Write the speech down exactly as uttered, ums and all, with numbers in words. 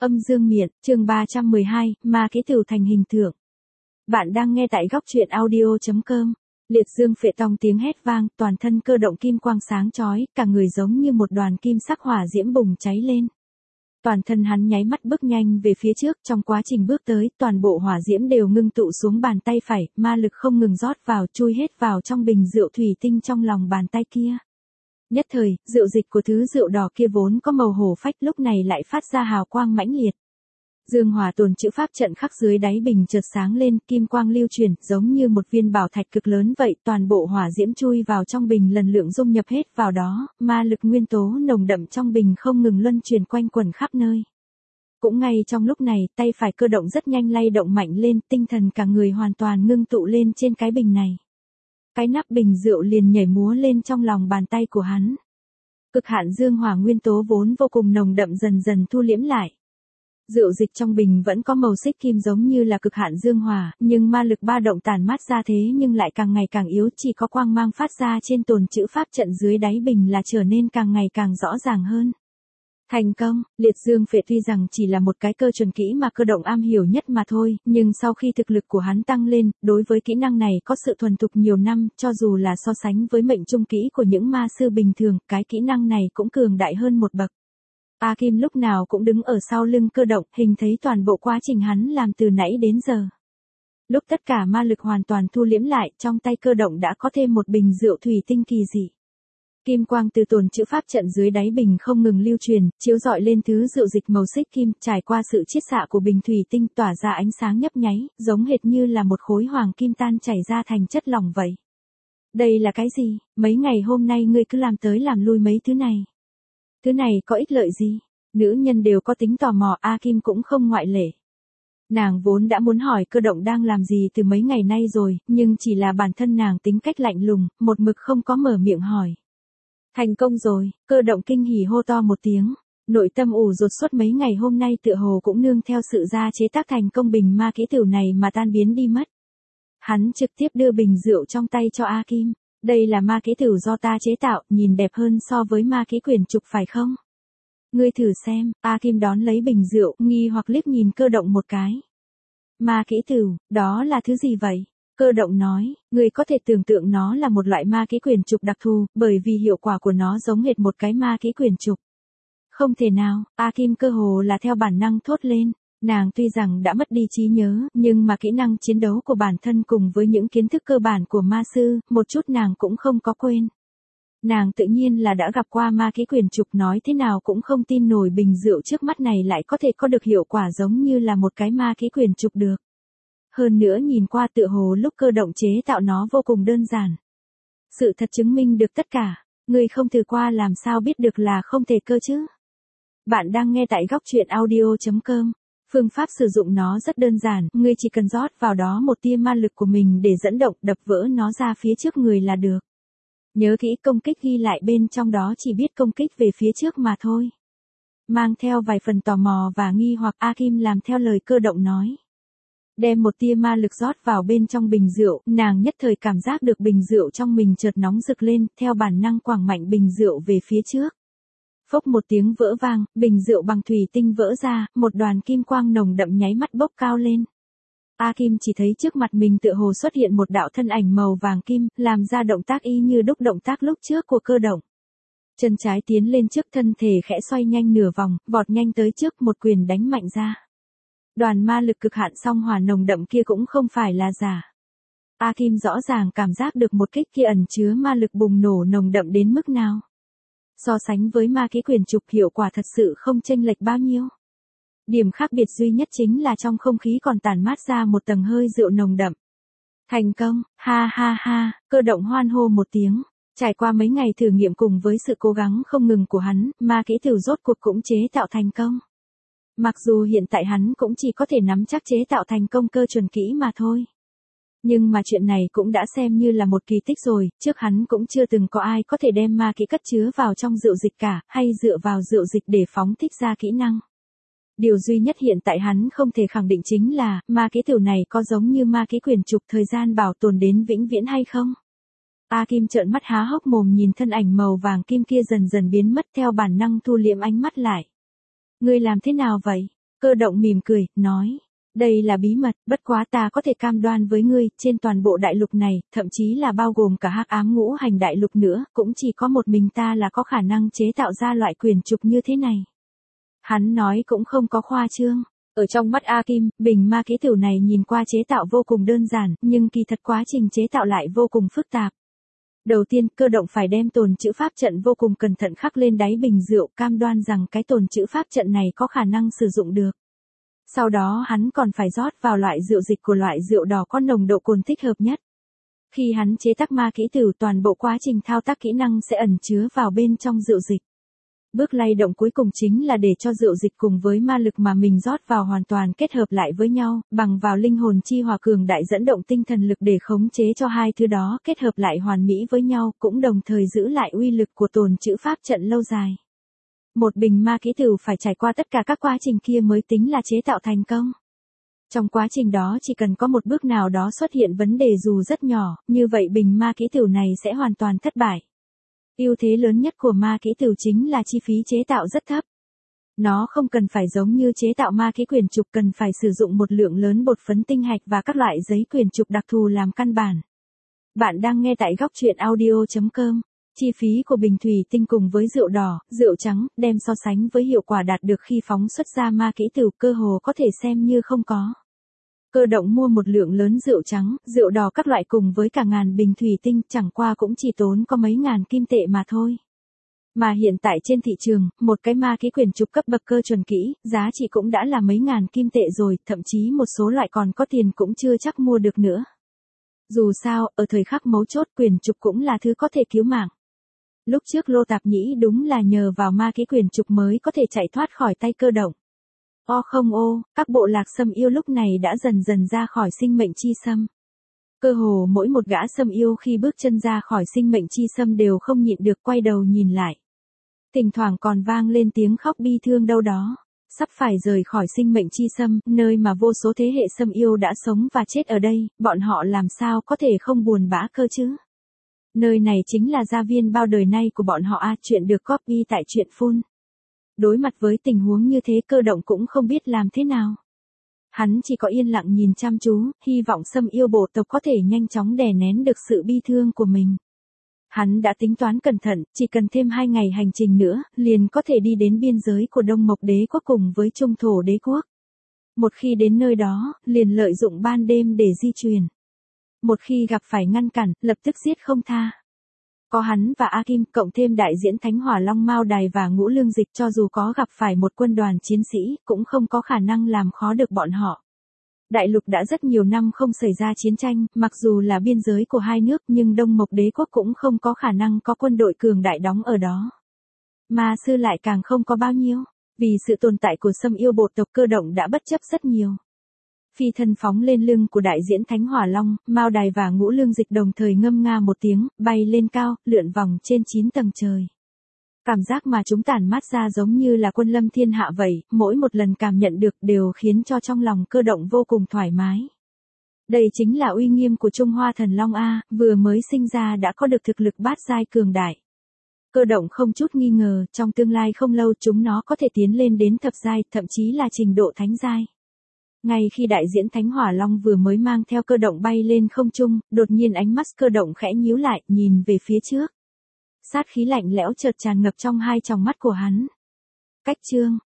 Âm dương miện, chương ba trăm mười hai, ma ký tửu thành hình tượng. Bạn đang nghe tại góc truyện audio chấm com. Liệt dương phệ tòng tiếng hét vang, toàn thân cơ động kim quang sáng chói, cả người giống như một đoàn kim sắc hỏa diễm bùng cháy lên. Toàn thân hắn nháy mắt bước nhanh về phía trước, trong quá trình bước tới, toàn bộ hỏa diễm đều ngưng tụ xuống bàn tay phải, ma lực không ngừng rót vào, chui hết vào trong bình rượu thủy tinh trong lòng bàn tay kia. Nhất thời, rượu dịch của thứ rượu đỏ kia vốn có màu hổ phách lúc này lại phát ra hào quang mãnh liệt. Dương hỏa tồn chữ pháp trận khắc dưới đáy bình chợt sáng lên, kim quang lưu chuyển, giống như một viên bảo thạch cực lớn vậy, toàn bộ hỏa diễm chui vào trong bình lần lượt dung nhập hết vào đó, ma lực nguyên tố nồng đậm trong bình không ngừng luân chuyển quanh quẩn khắp nơi. Cũng ngay trong lúc này, tay phải cơ động rất nhanh lay động mạnh lên, tinh thần cả người hoàn toàn ngưng tụ lên trên cái bình này. Cái nắp bình rượu liền nhảy múa lên trong lòng bàn tay của hắn. Cực hạn dương hỏa nguyên tố vốn vô cùng nồng đậm dần dần thu liễm lại. Rượu dịch trong bình vẫn có màu xích kim giống như là cực hạn dương hỏa, nhưng ma lực ba động tản mát ra thế nhưng lại càng ngày càng yếu, chỉ có quang mang phát ra trên tồn chữ pháp trận dưới đáy bình là trở nên càng ngày càng rõ ràng hơn. Thành công, liệt dương phệ tuy rằng chỉ là một cái cơ chuẩn kỹ mà cơ động am hiểu nhất mà thôi, nhưng sau khi thực lực của hắn tăng lên, đối với kỹ năng này có sự thuần thục nhiều năm, cho dù là so sánh với mệnh trung kỹ của những ma sư bình thường, cái kỹ năng này cũng cường đại hơn một bậc. A Kim lúc nào cũng đứng ở sau lưng cơ động, hình thấy toàn bộ quá trình hắn làm từ nãy đến giờ. Lúc tất cả ma lực hoàn toàn thu liễm lại, trong tay cơ động đã có thêm một bình rượu thủy tinh kỳ dị. Kim quang từ tồn chữ pháp trận dưới đáy bình không ngừng lưu truyền, chiếu rọi lên thứ rượu dịch màu xích kim, trải qua sự chiết xạ của bình thủy tinh tỏa ra ánh sáng nhấp nháy, giống hệt như là một khối hoàng kim tan chảy ra thành chất lỏng vậy. Đây là cái gì? Mấy ngày hôm nay ngươi cứ làm tới làm lui mấy thứ này. Thứ này có ích lợi gì? Nữ nhân đều có tính tò mò, A Kim cũng không ngoại lệ. Nàng vốn đã muốn hỏi cơ động đang làm gì từ mấy ngày nay rồi, nhưng chỉ là bản thân nàng tính cách lạnh lùng, một mực không có mở miệng hỏi. Thành công rồi, cơ động kinh hỉ hô to một tiếng. Nội tâm ủ rột suốt mấy ngày hôm nay tựa hồ cũng nương theo sự gia chế tác thành công bình ma kỹ tửu này mà tan biến đi mất. Hắn trực tiếp đưa bình rượu trong tay cho A Kim. Đây là ma kỹ tửu do ta chế tạo, nhìn đẹp hơn so với ma kỹ quyển trục phải không? Ngươi thử xem, A Kim đón lấy bình rượu, nghi hoặc liếc nhìn cơ động một cái. Ma kỹ tửu, đó là thứ gì vậy? Cơ động nói, ngươi có thể tưởng tượng nó là một loại ma kỹ quyển trục đặc thù, bởi vì hiệu quả của nó giống hệt một cái ma kỹ quyển trục. Không thể nào, A Kim cơ hồ là theo bản năng thốt lên. Nàng tuy rằng đã mất đi trí nhớ, nhưng mà kỹ năng chiến đấu của bản thân cùng với những kiến thức cơ bản của ma sư, một chút nàng cũng không có quên. Nàng tự nhiên là đã gặp qua ma kỹ quyển trục, nói thế nào cũng không tin nổi bình rượu trước mắt này lại có thể có được hiệu quả giống như là một cái ma kỹ quyển trục được. Hơn nữa nhìn qua tựa hồ lúc cơ động chế tạo nó vô cùng đơn giản. Sự thật chứng minh được tất cả, người không thử qua làm sao biết được là không thể cơ chứ. Bạn đang nghe tại góc truyện audio chấm com. Phương pháp sử dụng nó rất đơn giản, ngươi chỉ cần rót vào đó một tia ma lực của mình để dẫn động, đập vỡ nó ra phía trước người là được. Nhớ kỹ công kích ghi lại bên trong đó chỉ biết công kích về phía trước mà thôi. Mang theo vài phần tò mò và nghi hoặc, A Kim làm theo lời cơ động nói. Đem một tia ma lực rót vào bên trong bình rượu, nàng nhất thời cảm giác được bình rượu trong mình chợt nóng rực lên, theo bản năng quẳng mạnh bình rượu về phía trước. Phốc một tiếng vỡ vang, bình rượu bằng thủy tinh vỡ ra, một đoàn kim quang nồng đậm nháy mắt bốc cao lên. A Kim chỉ thấy trước mặt mình tựa hồ xuất hiện một đạo thân ảnh màu vàng kim, làm ra động tác y như đúc động tác lúc trước của cơ động. Chân trái tiến lên trước, thân thể khẽ xoay nhanh nửa vòng, vọt nhanh tới trước, một quyền đánh mạnh ra. Đoàn ma lực cực hạn song hỏa nồng đậm kia cũng không phải là giả. A Kim rõ ràng cảm giác được một kích kia ẩn chứa ma lực bùng nổ nồng đậm đến mức nào. So sánh với ma kỹ quyển trục, hiệu quả thật sự không chênh lệch bao nhiêu. Điểm khác biệt duy nhất chính là trong không khí còn tản mát ra một tầng hơi rượu nồng đậm. Thành công, ha ha ha, cơ động hoan hô một tiếng. Trải qua mấy ngày thử nghiệm cùng với sự cố gắng không ngừng của hắn, ma kỹ tửu rốt cuộc cũng chế tạo thành công. Mặc dù hiện tại hắn cũng chỉ có thể nắm chắc chế tạo thành công cơ chuẩn kỹ mà thôi. Nhưng mà chuyện này cũng đã xem như là một kỳ tích rồi, trước hắn cũng chưa từng có ai có thể đem ma kỹ cất chứa vào trong rượu dịch cả, hay dựa vào rượu dịch để phóng thích ra kỹ năng. Điều duy nhất hiện tại hắn không thể khẳng định chính là, ma kỹ tửu này có giống như ma kỹ quyển trục thời gian bảo tồn đến vĩnh viễn hay không? A Kim trợn mắt há hốc mồm nhìn thân ảnh màu vàng kim kia dần dần biến mất, theo bản năng thu liễm ánh mắt lại. Ngươi làm thế nào vậy? Cơ động mỉm cười, nói. Đây là bí mật, bất quá ta có thể cam đoan với ngươi, trên toàn bộ đại lục này, thậm chí là bao gồm cả hắc ám ngũ hành đại lục nữa, cũng chỉ có một mình ta là có khả năng chế tạo ra loại quyển trục như thế này. Hắn nói cũng không có khoa trương. Ở trong mắt A Kim, bình ma ký tửu này nhìn qua chế tạo vô cùng đơn giản, nhưng kỳ thật quá trình chế tạo lại vô cùng phức tạp. Đầu tiên, Cơ động phải đem tồn trữ pháp trận vô cùng cẩn thận khắc lên đáy bình rượu, cam đoan rằng cái tồn trữ pháp trận này có khả năng sử dụng được. Sau đó hắn còn phải rót vào loại rượu dịch của loại rượu đỏ có nồng độ cồn thích hợp nhất. Khi hắn chế tác ma kỹ tửu, toàn bộ quá trình thao tác kỹ năng sẽ ẩn chứa vào bên trong rượu dịch. Bước lay động cuối cùng chính là để cho rượu dịch cùng với ma lực mà mình rót vào hoàn toàn kết hợp lại với nhau, bằng vào linh hồn chi hòa cường đại dẫn động tinh thần lực để khống chế cho hai thứ đó kết hợp lại hoàn mỹ với nhau, cũng đồng thời giữ lại uy lực của tồn trữ pháp trận lâu dài. Một bình ma kỹ tửu phải trải qua tất cả các quá trình kia mới tính là chế tạo thành công. Trong quá trình đó chỉ cần có một bước nào đó xuất hiện vấn đề dù rất nhỏ, như vậy bình ma kỹ tửu này sẽ hoàn toàn thất bại. Ưu thế lớn nhất của ma kỹ tửu chính là chi phí chế tạo rất thấp. Nó không cần phải giống như chế tạo ma kỹ quyển trục cần phải sử dụng một lượng lớn bột phấn tinh hạch và các loại giấy quyển trục đặc thù làm căn bản. Bạn đang nghe tại góc truyện audio chấm com. Chi phí của bình thủy tinh cùng với rượu đỏ, rượu trắng, đem so sánh với hiệu quả đạt được khi phóng xuất ra ma kỹ tửu cơ hồ có thể xem như không có. Cơ động mua một lượng lớn rượu trắng, rượu đỏ các loại cùng với cả ngàn bình thủy tinh, chẳng qua cũng chỉ tốn có mấy ngàn kim tệ mà thôi. Mà hiện tại trên thị trường, một cái ma kỹ quyển trục cấp bậc cơ chuẩn kỹ, giá trị cũng đã là mấy ngàn kim tệ rồi, thậm chí một số loại còn có tiền cũng chưa chắc mua được nữa. Dù sao, ở thời khắc mấu chốt quyển trục cũng là thứ có thể cứu mạng. Lúc trước Lô Tạp Nhĩ đúng là nhờ vào ma kỹ quyển trục mới có thể chạy thoát khỏi tay Cơ động. O không ô, các bộ lạc sâm yêu lúc này đã dần dần ra khỏi sinh mệnh chi sâm. Cơ hồ mỗi một gã sâm yêu khi bước chân ra khỏi sinh mệnh chi sâm đều không nhịn được quay đầu nhìn lại. Thỉnh thoảng còn vang lên tiếng khóc bi thương đâu đó. Sắp phải rời khỏi sinh mệnh chi sâm, nơi mà vô số thế hệ sâm yêu đã sống và chết ở đây, bọn họ làm sao có thể không buồn bã cơ chứ? Nơi này chính là gia viên bao đời nay của bọn họ a, chuyện được copy tại truyện phun. Đối mặt với tình huống như thế Cơ động cũng không biết làm thế nào. Hắn chỉ có yên lặng nhìn chăm chú, hy vọng sâm yêu bộ tộc có thể nhanh chóng đè nén được sự bi thương của mình. Hắn đã tính toán cẩn thận, chỉ cần thêm hai ngày hành trình nữa, liền có thể đi đến biên giới của Đông Mộc Đế quốc cùng với Trung Thổ Đế quốc. Một khi đến nơi đó, liền lợi dụng ban đêm để di chuyển. Một khi gặp phải ngăn cản, lập tức giết không tha. Có hắn và A Kim cộng thêm đại diễn Thánh Hỏa Long Mao Đài và Ngũ Lương Dịch, cho dù có gặp phải một quân đoàn chiến sĩ, cũng không có khả năng làm khó được bọn họ. Đại lục đã rất nhiều năm không xảy ra chiến tranh, mặc dù là biên giới của hai nước nhưng Đông Mộc Đế quốc cũng không có khả năng có quân đội cường đại đóng ở đó. Ma sư lại càng không có bao nhiêu, vì sự tồn tại của sâm yêu bộ tộc Cơ động đã bất chấp rất nhiều. Phi thân phóng lên lưng của đại diễn Thánh Hỏa Long, Mao Đài và Ngũ Lương Dịch đồng thời ngâm nga một tiếng, bay lên cao, lượn vòng trên chín tầng trời. Cảm giác mà chúng tản mát ra giống như là quân lâm thiên hạ vậy, mỗi một lần cảm nhận được đều khiến cho trong lòng Cơ động vô cùng thoải mái. Đây chính là uy nghiêm của Trung Hoa Thần Long A, vừa mới sinh ra đã có được thực lực bát giai cường đại. Cơ động không chút nghi ngờ, trong tương lai không lâu chúng nó có thể tiến lên đến thập giai, thậm chí là trình độ thánh giai. Ngay khi đại diễn Thánh Hỏa Long vừa mới mang theo Cơ động bay lên không trung, đột nhiên ánh mắt Cơ động khẽ nhíu lại, nhìn về phía trước. Sát khí lạnh lẽo chợt tràn ngập trong hai tròng mắt của hắn. Cách chương,